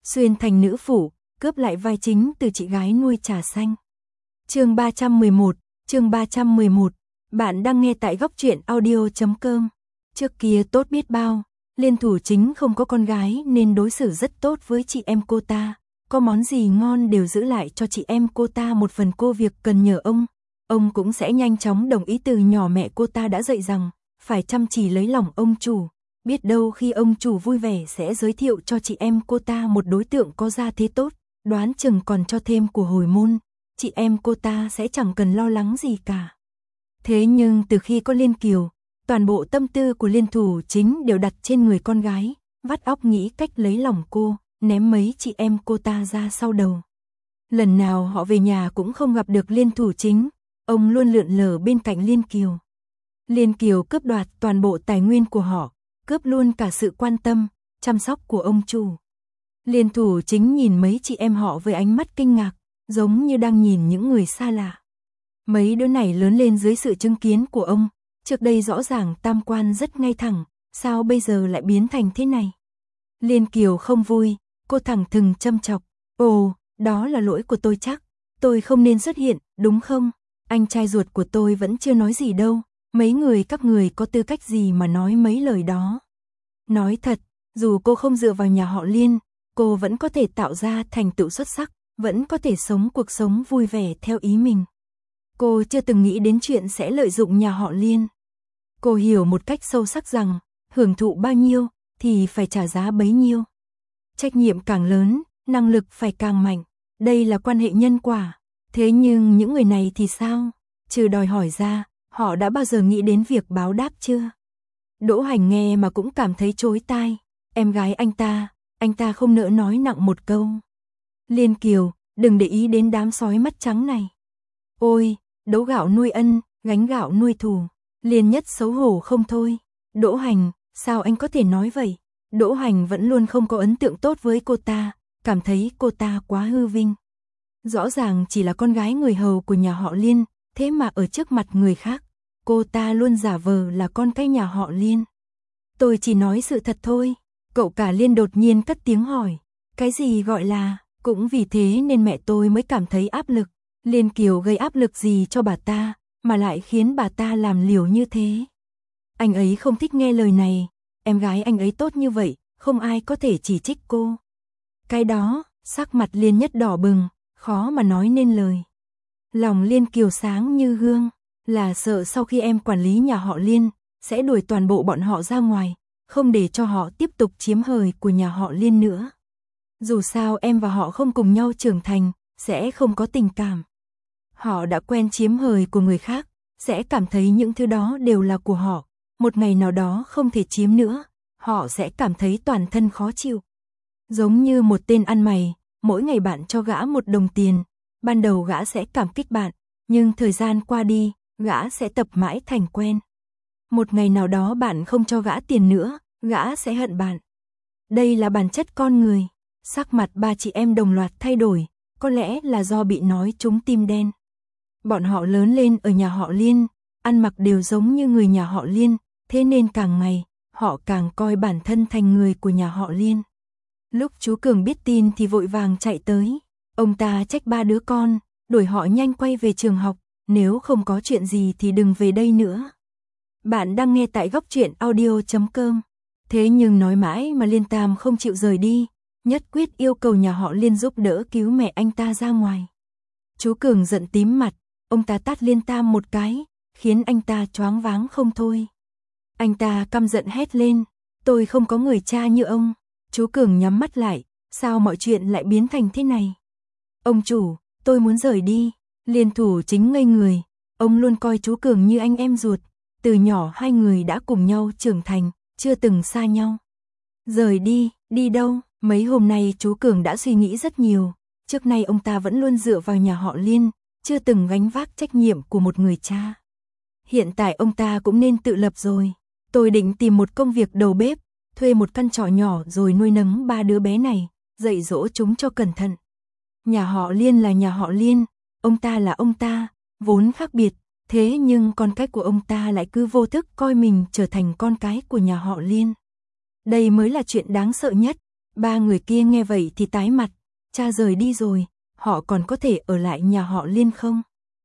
xuyên thành nữ phủ, cướp lại vai chính từ chị gái nuôi Trà Xanh. Chương 311, bạn đang nghe tại góc truyện audio.com. Trước kia tốt biết bao, Liên Thủ Chính không có con gái nên đối xử rất tốt với chị em cô ta, có món gì ngon đều giữ lại cho chị em cô ta một phần, cô việc cần nhờ ông cũng sẽ nhanh chóng đồng ý. Từ nhỏ mẹ cô ta đã dạy rằng phải chăm chỉ lấy lòng ông chủ, biết đâu khi ông chủ vui vẻ sẽ giới thiệu cho chị em cô ta một đối tượng có gia thế tốt, đoán chừng còn cho thêm của hồi môn, chị em cô ta sẽ chẳng cần lo lắng gì cả. Thế nhưng từ khi có Liên Kiều, toàn bộ tâm tư của Liên Thủ Chính đều đặt trên người con gái, vắt óc nghĩ cách lấy lòng cô, ném mấy chị em cô ta ra sau đầu. Lần nào họ về nhà cũng không gặp được Liên Thủ Chính, ông luôn lượn lờ bên cạnh Liên Kiều. Liên Kiều cướp đoạt toàn bộ tài nguyên của họ, cướp luôn cả sự quan tâm, chăm sóc của ông chủ. Liên Thủ Chính nhìn mấy chị em họ với ánh mắt kinh ngạc, giống như đang nhìn những người xa lạ. Mấy đứa này lớn lên dưới sự chứng kiến của ông, trước đây rõ ràng tam quan rất ngay thẳng, sao bây giờ lại biến thành thế này? Liên Kiều không vui, cô thẳng thừng châm chọc, ồ, đó là lỗi của tôi chắc, tôi không nên xuất hiện, đúng không? Anh trai ruột của tôi vẫn chưa nói gì đâu, mấy người các người có tư cách gì mà nói mấy lời đó? Nói thật, dù cô không dựa vào nhà họ Liên, cô vẫn có thể tạo ra thành tựu xuất sắc, vẫn có thể sống cuộc sống vui vẻ theo ý mình. Cô chưa từng nghĩ đến chuyện sẽ lợi dụng nhà họ Liên. Cô hiểu một cách sâu sắc rằng, hưởng thụ bao nhiêu thì phải trả giá bấy nhiêu. Trách nhiệm càng lớn, năng lực phải càng mạnh. Đây là quan hệ nhân quả. Thế nhưng những người này thì sao? Trừ đòi hỏi ra, họ đã bao giờ nghĩ đến việc báo đáp chưa? Đỗ Hành nghe mà cũng cảm thấy chối tai. Em gái anh ta không nỡ nói nặng một câu. Liên Kiều, đừng để ý đến đám sói mắt trắng này. Ôi, đấu gạo nuôi ân, gánh gạo nuôi thù. Liên Nhất xấu hổ không thôi. Đỗ Hành, sao anh có thể nói vậy? Đỗ Hành vẫn luôn không có ấn tượng tốt với cô ta, cảm thấy cô ta quá hư vinh. Rõ ràng chỉ là con gái người hầu của nhà họ Liên, thế mà ở trước mặt người khác, cô ta luôn giả vờ là con cái nhà họ Liên. Tôi chỉ nói sự thật thôi. Cậu cả Liên đột nhiên cất tiếng hỏi. Cái gì gọi là, cũng vì thế nên mẹ tôi mới cảm thấy áp lực. Liên Kiều gây áp lực gì cho bà ta, mà lại khiến bà ta làm liều như thế? Anh ấy không thích nghe lời này, em gái anh ấy tốt như vậy, không ai có thể chỉ trích cô. Cái đó, sắc mặt Liên Nhất đỏ bừng, khó mà nói nên lời. Lòng Liên Kiều sáng như gương, là sợ sau khi em quản lý nhà họ Liên, sẽ đuổi toàn bộ bọn họ ra ngoài, không để cho họ tiếp tục chiếm hời của nhà họ Liên nữa. Dù sao em và họ không cùng nhau trưởng thành, sẽ không có tình cảm. Họ đã quen chiếm hời của người khác, sẽ cảm thấy những thứ đó đều là của họ. Một ngày nào đó không thể chiếm nữa, họ sẽ cảm thấy toàn thân khó chịu. Giống như một tên ăn mày, mỗi ngày bạn cho gã 1 đồng tiền, ban đầu gã sẽ cảm kích bạn, nhưng thời gian qua đi, gã sẽ tập mãi thành quen. Một ngày nào đó bạn không cho gã tiền nữa, gã sẽ hận bạn. Đây là bản chất con người. Sắc mặt ba chị em đồng loạt thay đổi, có lẽ là do bị nói trúng tim đen. Bọn họ lớn lên ở nhà họ Liên, ăn mặc đều giống như người nhà họ Liên, thế nên càng ngày, họ càng coi bản thân thành người của nhà họ Liên. Lúc chú Cường biết tin thì vội vàng chạy tới. Ông ta trách 3 đứa con, đuổi họ nhanh quay về trường học, nếu không có chuyện gì thì đừng về đây nữa. Bạn đang nghe tại góc truyện audio.com. Thế nhưng nói mãi mà Liên Tam không chịu rời đi, nhất quyết yêu cầu nhà họ Liên giúp đỡ cứu mẹ anh ta ra ngoài. Chú Cường giận tím mặt, ông ta tát Liên Tam một cái, khiến anh ta choáng váng không thôi. Anh ta căm giận hét lên, tôi không có người cha như ông. Chú Cường nhắm mắt lại, sao mọi chuyện lại biến thành thế này? Ông chủ, tôi muốn rời đi. Liên Thủ Chính ngây người, ông luôn coi chú Cường như anh em ruột, từ nhỏ hai người đã cùng nhau trưởng thành, chưa từng xa nhau. Rời đi, đi đâu? Mấy hôm nay chú Cường đã suy nghĩ rất nhiều, trước nay ông ta vẫn luôn dựa vào nhà họ Liên, chưa từng gánh vác trách nhiệm của một người cha. Hiện tại ông ta cũng nên tự lập rồi. Tôi định tìm một công việc đầu bếp, thuê một căn trọ nhỏ rồi nuôi nấng 3 đứa bé này, dạy dỗ chúng cho cẩn thận. Nhà họ Liên là nhà họ Liên, ông ta là ông ta, vốn khác biệt, thế nhưng con cái của ông ta lại cứ vô thức coi mình trở thành con cái của nhà họ Liên. Đây mới là chuyện đáng sợ nhất, Ba người kia nghe vậy thì tái mặt, cha rời đi rồi, họ còn có thể ở lại nhà họ Liên không?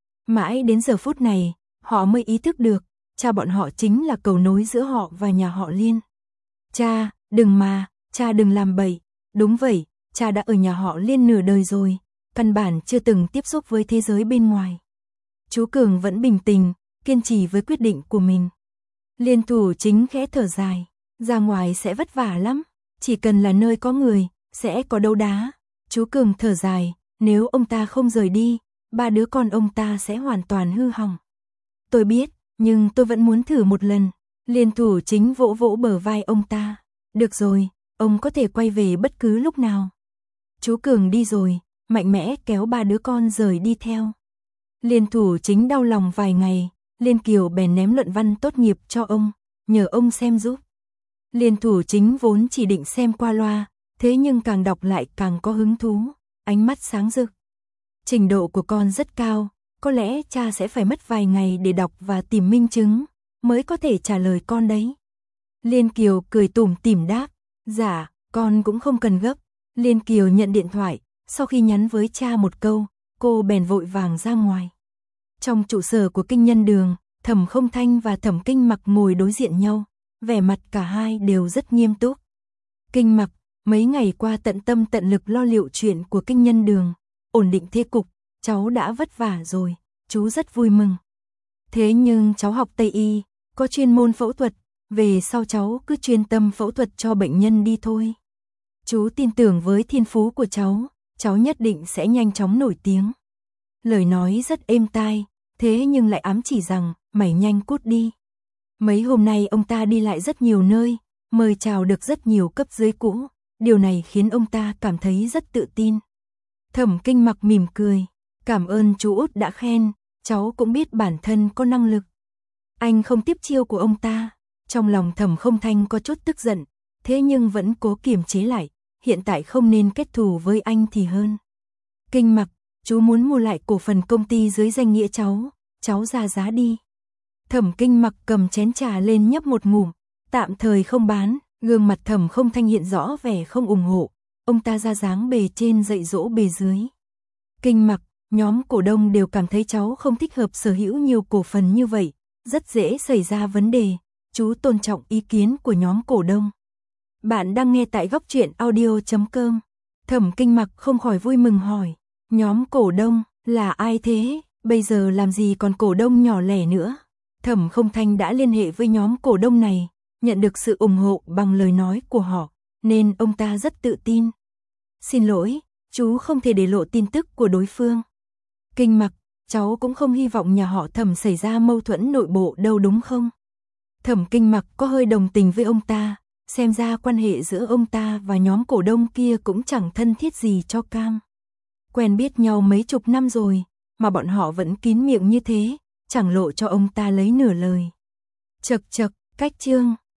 Mãi đến giờ phút này, họ mới ý thức được, cha bọn họ chính là cầu nối giữa họ và nhà họ Liên. Cha, đừng mà, cha đừng làm bậy, đúng vậy, cha đã ở nhà họ Liên nửa đời rồi, căn bản chưa từng tiếp xúc với thế giới bên ngoài. Chú Cường vẫn bình tĩnh, kiên trì với quyết định của mình. Liên Thủ Chính khẽ thở dài, ra ngoài sẽ vất vả lắm, chỉ cần là nơi có người, sẽ có đấu đá. Chú Cường thở dài, nếu ông ta không rời đi, ba đứa con ông ta sẽ hoàn toàn hư hỏng. Tôi biết, nhưng tôi vẫn muốn thử một lần. Liên Thủ Chính vỗ vỗ bờ vai ông ta. Được rồi, ông có thể quay về bất cứ lúc nào. Chú Cường đi rồi, mạnh mẽ kéo ba đứa con rời đi theo. Liên Thủ Chính đau lòng vài ngày, Liên Kiều bèn ném luận văn tốt nghiệp cho ông, nhờ ông xem giúp. Liên Thủ Chính vốn chỉ định xem qua loa, thế nhưng càng đọc lại càng có hứng thú, ánh mắt sáng rực. Trình độ của con rất cao, có lẽ cha sẽ phải mất vài ngày để đọc và tìm minh chứng, mới có thể trả lời con đấy. Liên Kiều cười tủm tỉm đáp, dạ, con cũng không cần gấp. Liên Kiều nhận điện thoại, sau khi nhắn với cha một câu, cô bèn vội vàng ra ngoài. Trong trụ sở của Kinh Nhân Đường, Thẩm Không Thanh và Thẩm Kinh Mặc ngồi đối diện nhau, vẻ mặt cả hai đều rất nghiêm túc. Kinh Mặc, mấy ngày qua tận tâm tận lực lo liệu chuyện của Kinh Nhân Đường, ổn định thế cục, cháu đã vất vả rồi, chú rất vui mừng. Thế nhưng cháu học Tây Y, có chuyên môn phẫu thuật, về sau cháu cứ chuyên tâm phẫu thuật cho bệnh nhân đi thôi. Chú tin tưởng với thiên phú của cháu nhất định sẽ nhanh chóng nổi tiếng. Lời nói rất êm tai, thế nhưng lại ám chỉ rằng, mày nhanh cút đi. Mấy hôm nay ông ta đi lại rất nhiều nơi, mời chào được rất nhiều cấp dưới cũ, điều này khiến ông ta cảm thấy rất tự tin. Thẩm Kinh Mặc mỉm cười, cảm ơn chú Út đã khen, cháu cũng biết bản thân có năng lực. Anh không tiếp chiêu của ông ta, trong lòng Thẩm Không Thanh có chút tức giận, thế nhưng vẫn cố kiềm chế lại, hiện tại không nên kết thù với anh thì hơn. Kinh Mặc, chú muốn mua lại cổ phần công ty dưới danh nghĩa cháu ra giá đi. Thẩm Kinh Mặc cầm chén trà lên nhấp một ngụm, tạm thời không bán, gương mặt Thẩm Không Thanh hiện rõ vẻ không ủng hộ, ông ta ra dáng bề trên dạy dỗ bề dưới. Kinh Mặc, nhóm cổ đông đều cảm thấy cháu không thích hợp sở hữu nhiều cổ phần như vậy, rất dễ xảy ra vấn đề, chú tôn trọng ý kiến của nhóm cổ đông. Bạn đang nghe tại góc truyện audio.com. Thẩm Kinh Mặc không khỏi vui mừng hỏi, nhóm cổ đông là ai thế, bây giờ làm gì còn cổ đông nhỏ lẻ nữa. Thẩm Không Thanh đã liên hệ với nhóm cổ đông này, nhận được sự ủng hộ bằng lời nói của họ, nên ông ta rất tự tin. Xin lỗi, chú không thể để lộ tin tức của đối phương. Kinh Mặc, cháu cũng không hy vọng nhà họ Thẩm xảy ra mâu thuẫn nội bộ đâu đúng không? Thẩm Kinh Mặc có hơi đồng tình với ông ta, xem ra quan hệ giữa ông ta và nhóm cổ đông kia cũng chẳng thân thiết gì cho cam. Quen biết nhau mấy chục năm rồi, mà bọn họ vẫn kín miệng như thế, chẳng lộ cho ông ta lấy nửa lời. Chậc chậc, cách chương.